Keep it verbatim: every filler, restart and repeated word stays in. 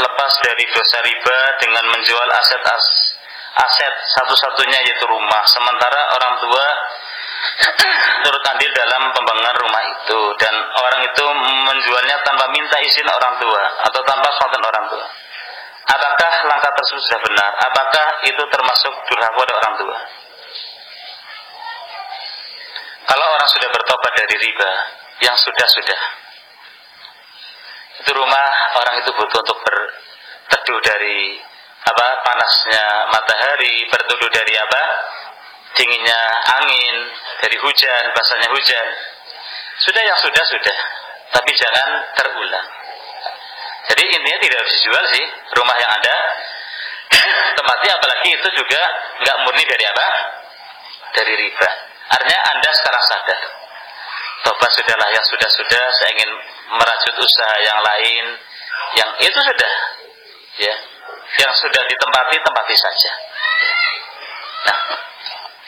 lepas dari dosa riba dengan menjual aset as, aset satu-satunya yaitu rumah, sementara orang tua turut andil dalam pembangunan rumah itu, dan orang itu menjualnya tanpa minta izin orang tua atau tanpa sepengetahuan orang tua. Apakah langkah tersebut sudah benar? Apakah itu termasuk durhaka pada orang tua? Kalau orang sudah bertobat dari riba yang sudah-sudah, itu rumah orang itu butuh untuk berteduh dari apa panasnya matahari, berteduh dari apa dinginnya angin, dari hujan, basahnya hujan. Sudah yang sudah-sudah, tapi jangan terulang. Jadi intinya tidak harus dijual sih rumah yang ada tempatnya, apalagi itu juga nggak murni dari apa? Dari riba. Artinya Anda sekarang sadar, tobat sudahlah yang sudah-sudah, saya ingin merajut usaha yang lain, yang itu sudah, ya, yang sudah ditempati tempati saja. Nah,